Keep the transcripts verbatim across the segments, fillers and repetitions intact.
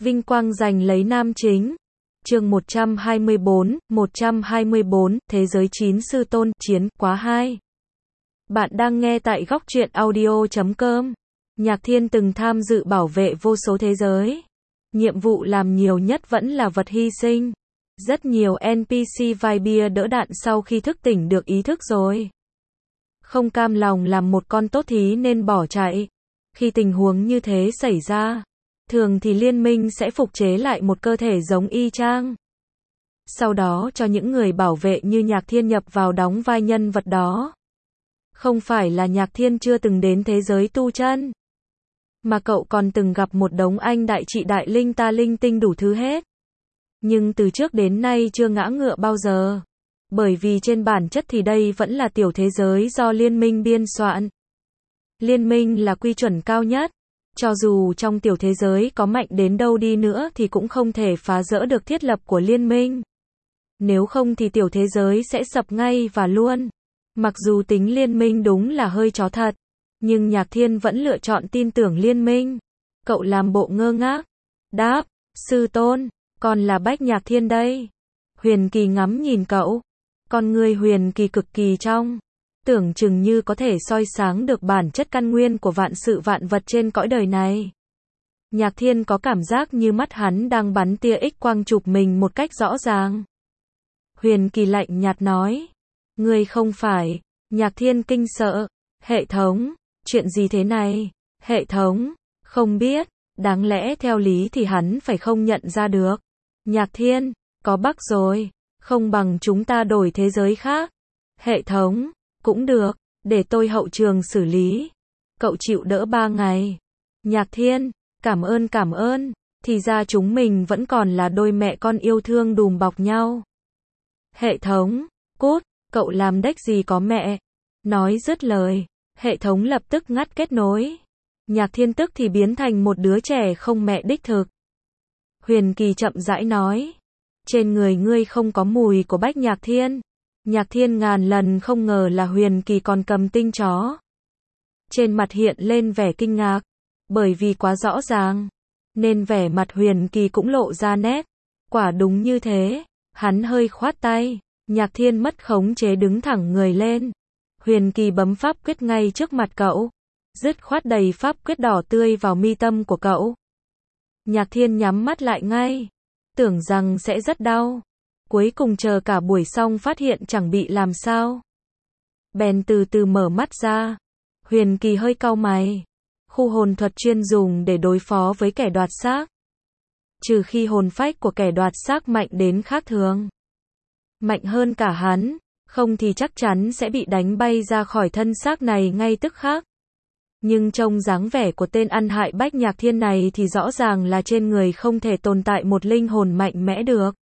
Vinh quang giành lấy nam chính. Chương một trăm hai mươi bốn, một trăm hai mươi bốn, Thế giới chín sư tôn, chiến, quá hai. Bạn đang nghe tại góc truyện audio chấm com. Nhạc Thiên từng tham dự bảo vệ vô số thế giới. Nhiệm vụ làm nhiều nhất vẫn là vật hy sinh. Rất nhiều en pê xê vai bia đỡ đạn sau khi thức tỉnh được ý thức rồi. Không cam lòng làm một con tốt thí nên bỏ chạy. Khi tình huống như thế xảy ra, thường thì liên minh sẽ phục chế lại một cơ thể giống y chang. Sau đó cho những người bảo vệ như Nhạc Thiên nhập vào đóng vai nhân vật đó. Không phải là Nhạc Thiên chưa từng đến thế giới tu chân, mà cậu còn từng gặp một đống anh đại trị đại linh ta linh tinh đủ thứ hết. Nhưng từ trước đến nay chưa ngã ngựa bao giờ. Bởi vì trên bản chất thì đây vẫn là tiểu thế giới do liên minh biên soạn. Liên minh là quy chuẩn cao nhất. Cho dù trong tiểu thế giới có mạnh đến đâu đi nữa thì cũng không thể phá rỡ được thiết lập của liên minh. Nếu không thì tiểu thế giới sẽ sập ngay và luôn. Mặc dù tính liên minh đúng là hơi chó thật, nhưng Nhạc Thiên vẫn lựa chọn tin tưởng liên minh. Cậu làm bộ ngơ ngác. Đáp, sư tôn, còn là Bách Nhạc Thiên đây. Huyền Kỳ ngắm nhìn cậu. Con người Huyền Kỳ cực kỳ trong. Tưởng chừng như có thể soi sáng được bản chất căn nguyên của vạn sự vạn vật trên cõi đời này. Nhạc Thiên có cảm giác như mắt hắn đang bắn tia X quang chụp mình một cách rõ ràng. Huyền Kỳ lạnh nhạt nói. Ngươi không phải. Nhạc Thiên kinh sợ. Hệ thống, chuyện gì thế này? Hệ thống, không biết. Đáng lẽ theo lý thì hắn phải không nhận ra được. Nhạc Thiên, có bug rồi. Không bằng chúng ta đổi thế giới khác. Hệ thống, cũng được, để tôi hậu trường xử lý. Cậu chịu đỡ ba ngày. Nhạc Thiên, cảm ơn cảm ơn. Thì ra chúng mình vẫn còn là đôi mẹ con yêu thương đùm bọc nhau. Hệ thống, cút, cậu làm đếch gì có mẹ. Nói dứt lời, hệ thống lập tức ngắt kết nối. Nhạc Thiên tức thì biến thành một đứa trẻ không mẹ đích thực. Huyền Kỳ chậm rãi nói. Trên người ngươi không có mùi của Bách Nhạc Thiên. Nhạc Thiên ngàn lần không ngờ là Huyền Kỳ còn cầm tinh chó. Trên mặt hiện lên vẻ kinh ngạc. Bởi vì quá rõ ràng, nên vẻ mặt Huyền Kỳ cũng lộ ra nét. Quả đúng như thế. Hắn hơi khoát tay. Nhạc Thiên mất khống chế đứng thẳng người lên. Huyền Kỳ bấm pháp quyết ngay trước mặt cậu. Dứt khoát đầy pháp quyết đỏ tươi vào mi tâm của cậu. Nhạc Thiên nhắm mắt lại ngay. Tưởng rằng sẽ rất đau. Cuối cùng chờ cả buổi xong phát hiện chẳng bị làm sao. Bèn từ từ mở mắt ra. Huyền Kỳ hơi cau mày. Khu hồn thuật chuyên dùng để đối phó với kẻ đoạt xác. Trừ khi hồn phách của kẻ đoạt xác mạnh đến khác thường. Mạnh hơn cả hắn. Không thì chắc chắn sẽ bị đánh bay ra khỏi thân xác này ngay tức khắc. Nhưng trông dáng vẻ của tên ăn hại Bách Nhạc Thiên này thì rõ ràng là trên người không thể tồn tại một linh hồn mạnh mẽ được.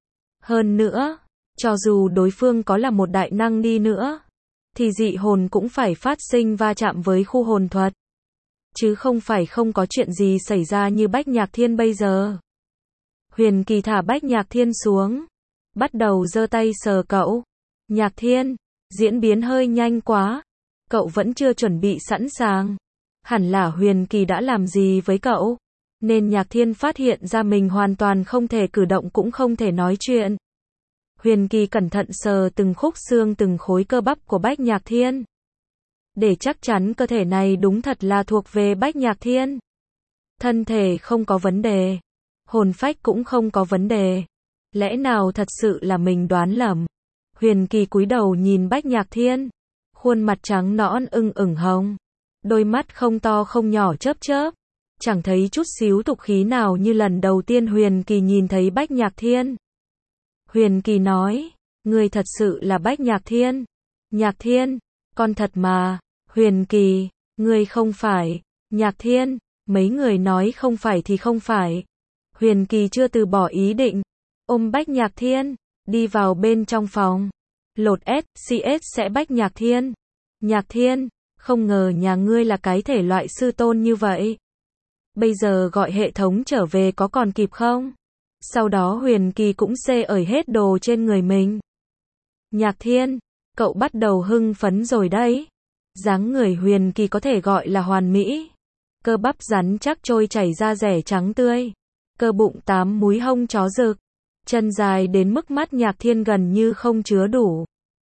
Hơn nữa, cho dù đối phương có là một đại năng đi nữa, thì dị hồn cũng phải phát sinh va chạm với khu hồn thuật. Chứ không phải không có chuyện gì xảy ra như Bách Nhạc Thiên bây giờ. Huyền Kỳ thả Bách Nhạc Thiên xuống. Bắt đầu giơ tay sờ cậu. Nhạc Thiên, diễn biến hơi nhanh quá. Cậu vẫn chưa chuẩn bị sẵn sàng. Hẳn là Huyền Kỳ đã làm gì với cậu. Nên Nhạc Thiên phát hiện ra mình hoàn toàn không thể cử động cũng không thể nói chuyện. Huyền Kỳ cẩn thận sờ từng khúc xương từng khối cơ bắp của Bách Nhạc Thiên. Để chắc chắn cơ thể này đúng thật là thuộc về Bách Nhạc Thiên. Thân thể không có vấn đề. Hồn phách cũng không có vấn đề. Lẽ nào thật sự là mình đoán lầm. Huyền Kỳ cúi đầu nhìn Bách Nhạc Thiên. Khuôn mặt trắng nõn ưng ửng hồng. Đôi mắt không to không nhỏ chớp chớp. Chẳng thấy chút xíu tục khí nào như lần đầu tiên Huyền Kỳ nhìn thấy Bách Nhạc Thiên. Huyền Kỳ nói, ngươi thật sự là Bách Nhạc Thiên. Nhạc Thiên, con thật mà. Huyền Kỳ, ngươi không phải. Nhạc Thiên, mấy người nói không phải thì không phải. Huyền Kỳ chưa từ bỏ ý định. Ôm Bách Nhạc Thiên, đi vào bên trong phòng. Lột ét xê ét sẽ Bách Nhạc Thiên. Nhạc Thiên, không ngờ nhà ngươi là cái thể loại sư tôn như vậy. Bây giờ gọi hệ thống trở về có còn kịp không? Sau đó Huyền Kỳ cũng xê ởi hết đồ trên người mình. Nhạc Thiên, cậu bắt đầu hưng phấn rồi đấy. Dáng người Huyền Kỳ có thể gọi là hoàn mỹ. Cơ bắp rắn chắc trôi chảy ra rẻ trắng tươi. cơ bụng tám múi hông chó rực, chân dài đến mức mắt Nhạc Thiên gần như không chứa đủ.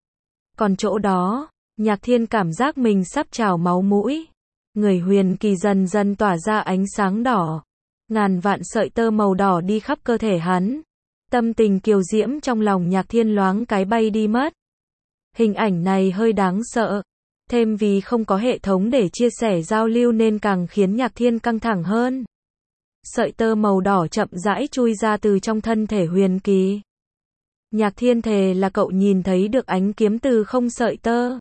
Còn chỗ đó, Nhạc Thiên cảm giác mình sắp trào máu mũi. Người Huyền Kỳ dần dần tỏa ra ánh sáng đỏ. Ngàn vạn sợi tơ màu đỏ đi khắp cơ thể hắn. Tâm tình kiều diễm trong lòng Nhạc Thiên loáng cái bay đi mất. Hình ảnh này hơi đáng sợ. Thêm vì không có hệ thống để chia sẻ giao lưu nên càng khiến Nhạc Thiên căng thẳng hơn. Sợi tơ màu đỏ chậm rãi chui ra từ trong thân thể Huyền Kỳ. Nhạc Thiên thề là cậu nhìn thấy được ánh kiếm từ không sợi tơ.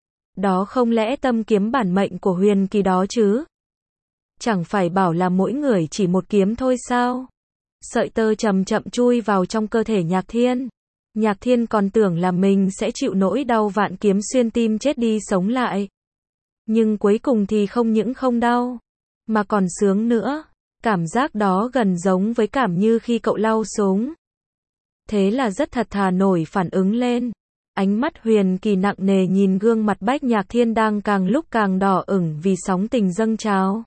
Đó không lẽ tâm kiếm bản mệnh của Huyền Kỳ đó chứ? Chẳng phải bảo là mỗi người chỉ một kiếm thôi sao? Sợi tơ chậm chậm chui vào trong cơ thể Nhạc Thiên. Nhạc Thiên còn tưởng là mình sẽ chịu nỗi đau vạn kiếm xuyên tim chết đi sống lại. Nhưng cuối cùng thì không những không đau, mà còn sướng nữa. Cảm giác đó gần giống với cảm như khi cậu lau súng. Thế là rất thật thà nổi phản ứng lên. Ánh mắt Huyền Kỳ nặng nề nhìn gương mặt Bách Nhạc Thiên đang càng lúc càng đỏ ửng vì sóng tình dâng trào.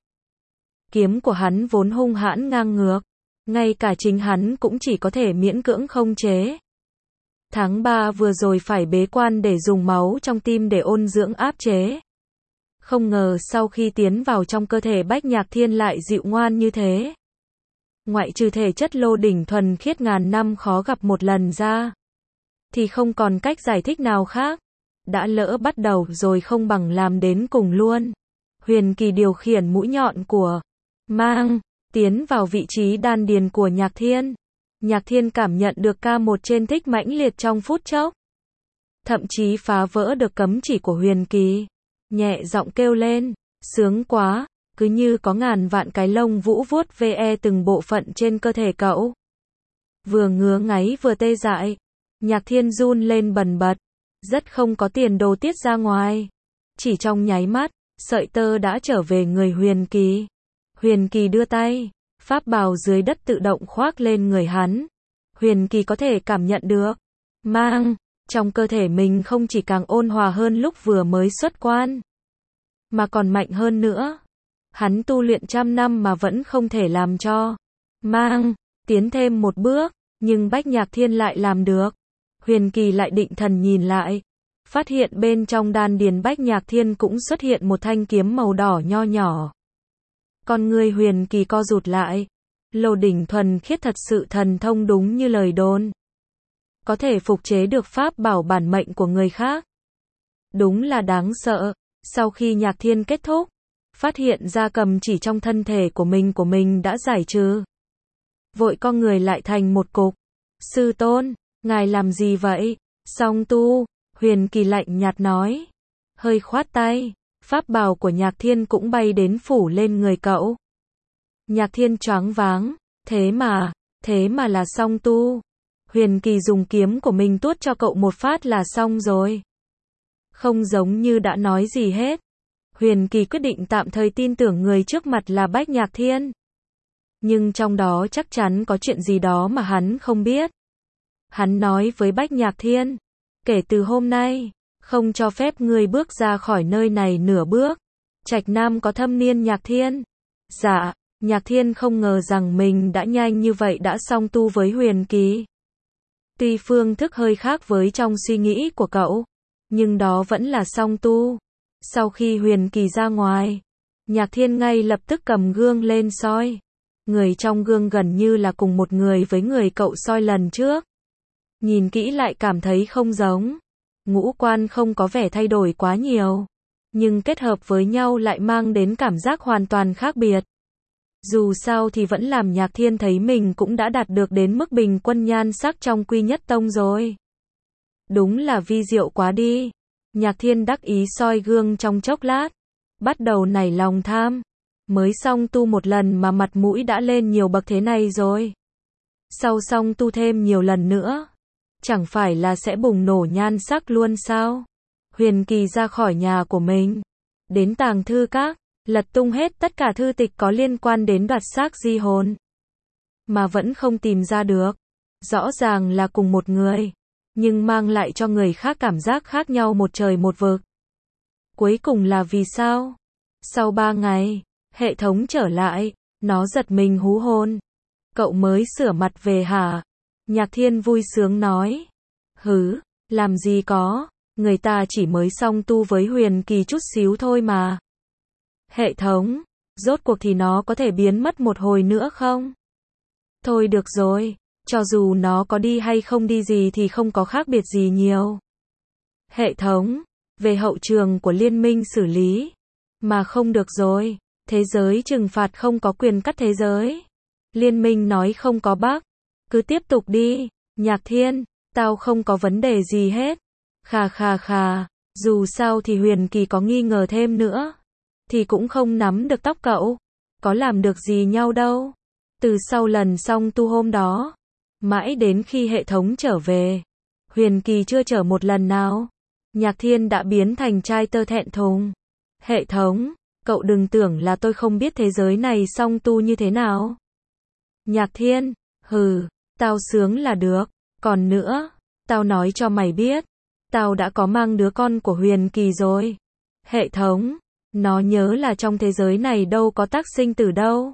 Kiếm của hắn vốn hung hãn ngang ngược. Ngay cả chính hắn cũng chỉ có thể miễn cưỡng không chế. Tháng ba vừa rồi phải bế quan để dùng máu trong tim để ôn dưỡng áp chế. Không ngờ sau khi tiến vào trong cơ thể Bách Nhạc Thiên lại dịu ngoan như thế. Ngoại trừ thể chất lô đỉnh thuần khiết ngàn năm khó gặp một lần ra, thì không còn cách giải thích nào khác. Đã lỡ bắt đầu rồi không bằng làm đến cùng luôn. Huyền Kỳ điều khiển mũi nhọn của mang tiến vào vị trí đan điền của Nhạc Thiên. Nhạc Thiên cảm nhận được ca một trên thích mãnh liệt trong phút chốc. Thậm chí phá vỡ được cấm chỉ của Huyền Kỳ. Nhẹ giọng kêu lên, sướng quá, cứ như có ngàn vạn cái lông vũ vuốt ve từng bộ phận trên cơ thể cậu. Vừa ngứa ngáy vừa tê dại. Nhạc Thiên run lên bần bật, rất không có tiền đồ tiết ra ngoài. Chỉ trong nháy mắt, sợi tơ đã trở về người Huyền Kỳ. Huyền Kỳ đưa tay, pháp bào dưới đất tự động khoác lên người hắn. Huyền Kỳ có thể cảm nhận được, mang trong cơ thể mình không chỉ càng ôn hòa hơn lúc vừa mới xuất quan, mà còn mạnh hơn nữa. Hắn tu luyện trăm năm mà vẫn không thể làm cho mang tiến thêm một bước, nhưng Bách Nhạc Thiên lại làm được. Huyền Kỳ lại định thần nhìn lại, phát hiện bên trong đan điền Bách Nhạc Thiên cũng xuất hiện một thanh kiếm màu đỏ nho nhỏ. Con người Huyền Kỳ co rụt lại. Lô đỉnh thuần khiết thật sự thần thông đúng như lời đồn. Có thể phục chế được pháp bảo bản mệnh của người khác. Đúng là đáng sợ. Sau khi Nhạc Thiên kết thúc, phát hiện ra cầm chỉ trong thân thể của mình của mình đã giải trừ. Vội con người lại thành một cục. Sư tôn, ngài làm gì vậy? Song tu, Huyền Kỳ lạnh nhạt nói. Hơi khoát tay, pháp bảo của Nhạc Thiên cũng bay đến phủ lên người cậu. Nhạc Thiên choáng váng, thế mà, thế mà là song tu. Huyền Kỳ dùng kiếm của mình tuốt cho cậu một phát là xong rồi. Không giống như đã nói gì hết. Huyền Kỳ quyết định tạm thời tin tưởng người trước mặt là Bách Nhạc Thiên. Nhưng trong đó chắc chắn có chuyện gì đó mà hắn không biết. Hắn nói với Bách Nhạc Thiên, kể từ hôm nay, không cho phép người bước ra khỏi nơi này nửa bước. Trạch Nam có thâm niên Nhạc Thiên. Dạ, Nhạc Thiên không ngờ rằng mình đã nhanh như vậy đã song tu với Huyền Kỳ. Tuy phương thức hơi khác với trong suy nghĩ của cậu, nhưng đó vẫn là song tu. Sau khi Huyền Kỳ ra ngoài, Nhạc Thiên ngay lập tức cầm gương lên soi. Người trong gương gần như là cùng một người với người cậu soi lần trước. Nhìn kỹ lại cảm thấy không giống. Ngũ quan không có vẻ thay đổi quá nhiều, nhưng kết hợp với nhau lại mang đến cảm giác hoàn toàn khác biệt. Dù sao thì vẫn làm Nhạc Thiên thấy mình cũng đã đạt được đến mức bình quân nhan sắc trong Quy Nhất Tông rồi. Đúng là vi diệu quá đi. Nhạc Thiên đắc ý soi gương trong chốc lát, bắt đầu nảy lòng tham. Mới xong tu một lần mà mặt mũi đã lên nhiều bậc thế này rồi. Sau xong tu thêm nhiều lần nữa, chẳng phải là sẽ bùng nổ nhan sắc luôn sao? Huyền Kỳ ra khỏi nhà của mình, đến tàng thư các, lật tung hết tất cả thư tịch có liên quan đến đoạt xác di hồn, mà vẫn không tìm ra được. Rõ ràng là cùng một người, nhưng mang lại cho người khác cảm giác khác nhau một trời một vực. Cuối cùng là vì sao? Sau ba ngày, hệ thống trở lại, nó giật mình hú hồn. cậu mới sửa mặt về hả? Nhạc Thiên vui sướng nói. Hứ, làm gì có, người ta chỉ mới xong tu với Huyền Kỳ chút xíu thôi mà. Hệ thống, rốt cuộc thì nó có thể biến mất một hồi nữa không? Thôi được rồi, cho dù nó có đi hay không đi gì thì không có khác biệt gì nhiều. Hệ thống, về hậu trường của liên minh xử lý. Mà không được rồi, thế giới trừng phạt không có quyền cắt thế giới. Liên minh nói không có bug, cứ tiếp tục đi. Nhạc Thiên, tao không có vấn đề gì hết. Khà khà khà, dù sao thì Huyền Kỳ có nghi ngờ thêm nữa, thì cũng không nắm được tóc cậu. Có làm được gì nhau đâu. Từ sau lần xong tu hôm đó, mãi đến khi hệ thống trở về, Huyền Kỳ chưa trở một lần nào. Nhạc Thiên đã biến thành trai tơ thẹn thùng. Hệ thống, cậu đừng tưởng là tôi không biết thế giới này song tu như thế nào. Nhạc Thiên, hừ, tao sướng là được. Còn nữa, tao nói cho mày biết, tao đã có mang đứa con của Huyền Kỳ rồi. Hệ thống, nó nhớ là trong thế giới này đâu có tác sinh tử đâu.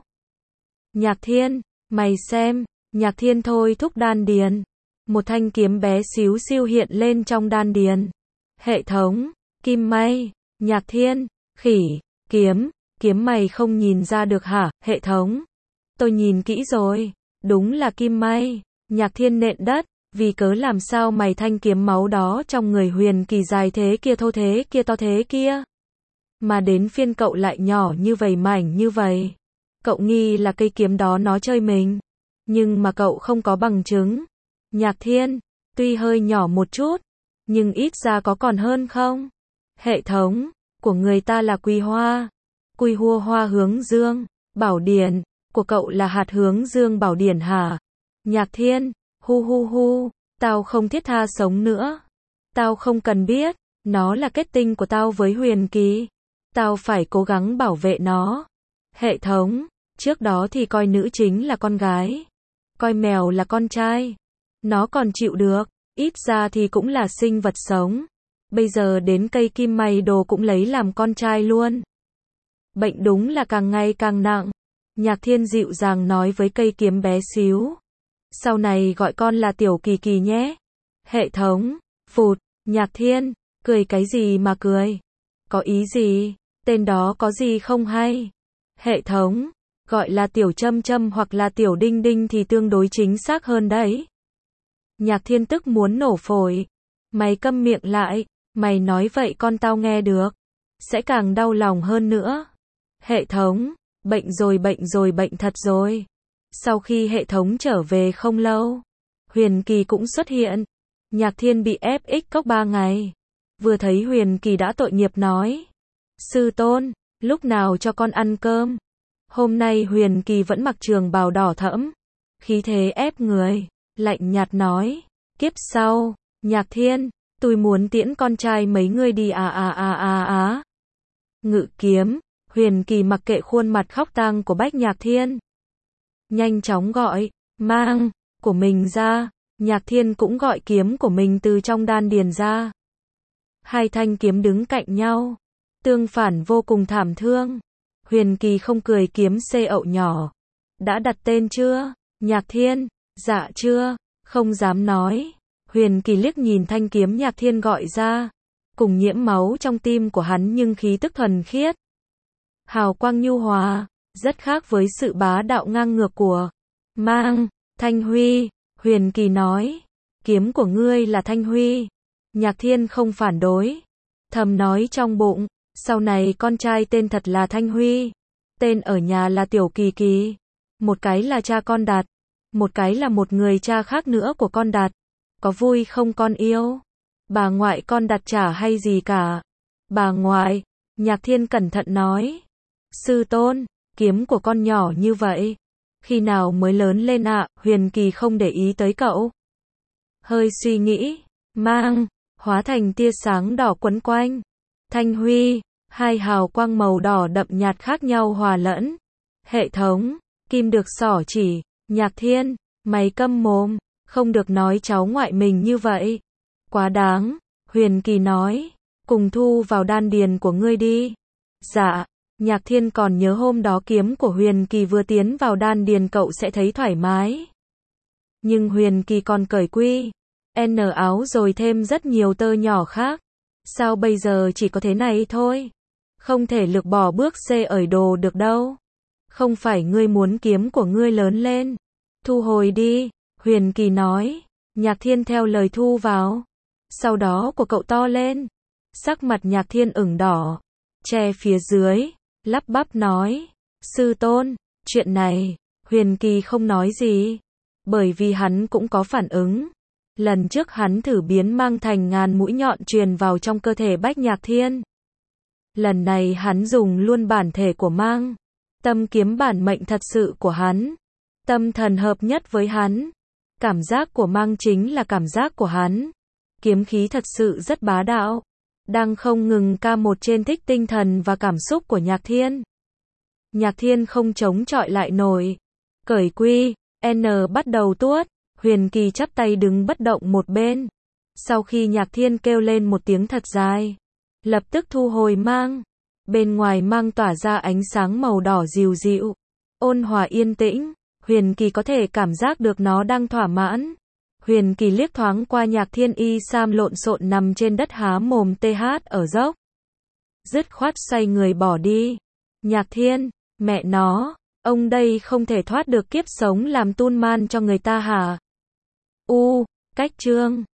Nhạc Thiên, mày xem. Nhạc Thiên thôi thúc đan điền. Một thanh kiếm bé xíu xiu hiện lên trong đan điền. Hệ thống, kim may. Nhạc Thiên, khỉ, kiếm, kiếm mày không nhìn ra được hả? Hệ thống, tôi nhìn kỹ rồi, đúng là kim may. Nhạc Thiên nện đất, vì cớ làm sao mày thanh kiếm máu đó trong người Huyền Kỳ dài thế kia thô thế kia to thế kia. Mà đến phiên cậu lại nhỏ như vậy mảnh như vậy. Cậu nghi là cây kiếm đó nó chơi mình. Nhưng mà cậu không có bằng chứng. Nhạc Thiên, tuy hơi nhỏ một chút, nhưng ít ra có còn hơn không? Hệ thống, của người ta là Quy Hoa. Quy Hua Hoa hướng dương, bảo điển, của cậu là hạt hướng dương bảo điển hả? Nhạc Thiên, hu hu hu, tao không thiết tha sống nữa. Tao không cần biết, nó là kết tinh của tao với Huyền Kỳ. Tao phải cố gắng bảo vệ nó. Hệ thống, trước đó thì coi nữ chính là con gái, coi mèo là con trai. Nó còn chịu được, ít ra thì cũng là sinh vật sống. Bây giờ đến cây kim may đồ cũng lấy làm con trai luôn. Bệnh đúng là càng ngày càng nặng. Nhạc Thiên dịu dàng nói với cây kiếm bé xíu. Sau này gọi con là Tiểu Kỳ Kỳ nhé. Hệ thống, phụt, Nhạc Thiên, cười cái gì mà cười? Có ý gì? Tên đó có gì không hay? Hệ thống, gọi là Tiểu Châm Châm hoặc là Tiểu Đinh Đinh thì tương đối chính xác hơn đấy. Nhạc Thiên tức muốn nổ phổi. Mày câm miệng lại, mày nói vậy con tao nghe được, sẽ càng đau lòng hơn nữa. Hệ thống, bệnh rồi bệnh rồi bệnh thật rồi. Sau khi hệ thống trở về không lâu, Huyền Kỳ cũng xuất hiện. Nhạc Thiên bị ép ích cốc ba ngày. Vừa thấy Huyền Kỳ đã tội nghiệp nói. Sư tôn, lúc nào cho con ăn cơm? Hôm nay Huyền Kỳ vẫn mặc trường bào đỏ thẫm, khí thế ép người, lạnh nhạt nói. Kiếp sau, Nhạc Thiên, tôi muốn tiễn con trai mấy người đi à à à à à. Ngự kiếm, Huyền Kỳ mặc kệ khuôn mặt khóc tang của Bách Nhạc Thiên. Nhanh chóng gọi, mang, của mình ra. Nhạc Thiên cũng gọi kiếm của mình từ trong đan điền ra. Hai thanh kiếm đứng cạnh nhau, tương phản vô cùng thảm thương. Huyền Kỳ không cười kiếm xê ậu nhỏ. Đã đặt tên chưa? Nhạc Thiên, dạ chưa, không dám nói. Huyền Kỳ liếc nhìn thanh kiếm Nhạc Thiên gọi ra, cùng nhiễm máu trong tim của hắn nhưng khí tức thuần khiết. Hào quang nhu hòa, rất khác với sự bá đạo ngang ngược của Mang, Thanh Huy. Huyền Kỳ nói, kiếm của ngươi là Thanh Huy. Nhạc Thiên không phản đối, thầm nói trong bụng, sau này con trai tên thật là Thanh Huy, tên ở nhà là Tiểu Kỳ Kỳ. Một cái là cha con đặt, một cái là một người cha khác nữa của con đặt. Có vui không con yêu? Bà ngoại con đặt chả hay gì cả. Bà ngoại, Nhạc Thiên cẩn thận nói. Sư tôn, kiếm của con nhỏ như vậy, khi nào mới lớn lên ạ? À? Huyền Kỳ không để ý tới cậu. Hơi suy nghĩ, mang, hóa thành tia sáng đỏ quấn quanh. Thanh Huy, hai hào quang màu đỏ đậm nhạt khác nhau hòa lẫn. Hệ thống, kim được xỏ chỉ. Nhạc Thiên, mày câm mồm, không được nói cháu ngoại mình như vậy. Quá đáng. Huyền Kỳ nói, cùng thu vào đan điền của ngươi đi. Dạ. Nhạc Thiên còn nhớ hôm đó kiếm của Huyền Kỳ vừa tiến vào đan điền cậu sẽ thấy thoải mái. Nhưng Huyền Kỳ còn cởi quy N áo rồi thêm rất nhiều tơ nhỏ khác. Sao bây giờ chỉ có thế này thôi? Không thể lược bỏ bước C ởi đồ được đâu. Không phải ngươi muốn kiếm của ngươi lớn lên. Thu hồi đi, Huyền Kỳ nói. Nhạc Thiên theo lời thu vào. Sau đó của cậu to lên. Sắc mặt Nhạc Thiên ửng đỏ. Che phía dưới, lắp bắp nói. Sư tôn, chuyện này, Huyền Kỳ không nói gì. Bởi vì hắn cũng có phản ứng. Lần trước hắn thử biến mang thành ngàn mũi nhọn truyền vào trong cơ thể Bách Nhạc Thiên. Lần này hắn dùng luôn bản thể của mang. Tâm kiếm bản mệnh thật sự của hắn. Tâm thần hợp nhất với hắn. Cảm giác của mang chính là cảm giác của hắn. Kiếm khí thật sự rất bá đạo. Đang không ngừng ca một trên thích tinh thần và cảm xúc của Nhạc Thiên. Nhạc Thiên không chống chọi lại nổi. Cởi quy N bắt đầu tuốt. Huyền Kỳ chắp tay đứng bất động một bên. Sau khi Nhạc Thiên kêu lên một tiếng thật dài, lập tức thu hồi mang. Bên ngoài mang tỏa ra ánh sáng màu đỏ dịu dịu, ôn hòa yên tĩnh. Huyền Kỳ có thể cảm giác được nó đang thỏa mãn. Huyền Kỳ liếc thoáng qua Nhạc Thiên y sam lộn xộn nằm trên đất há mồm th ở dốc. Dứt khoát xoay người bỏ đi. Nhạc Thiên, mẹ nó, ông đây không thể thoát được kiếp sống làm tun man cho người ta hả? U, cách chương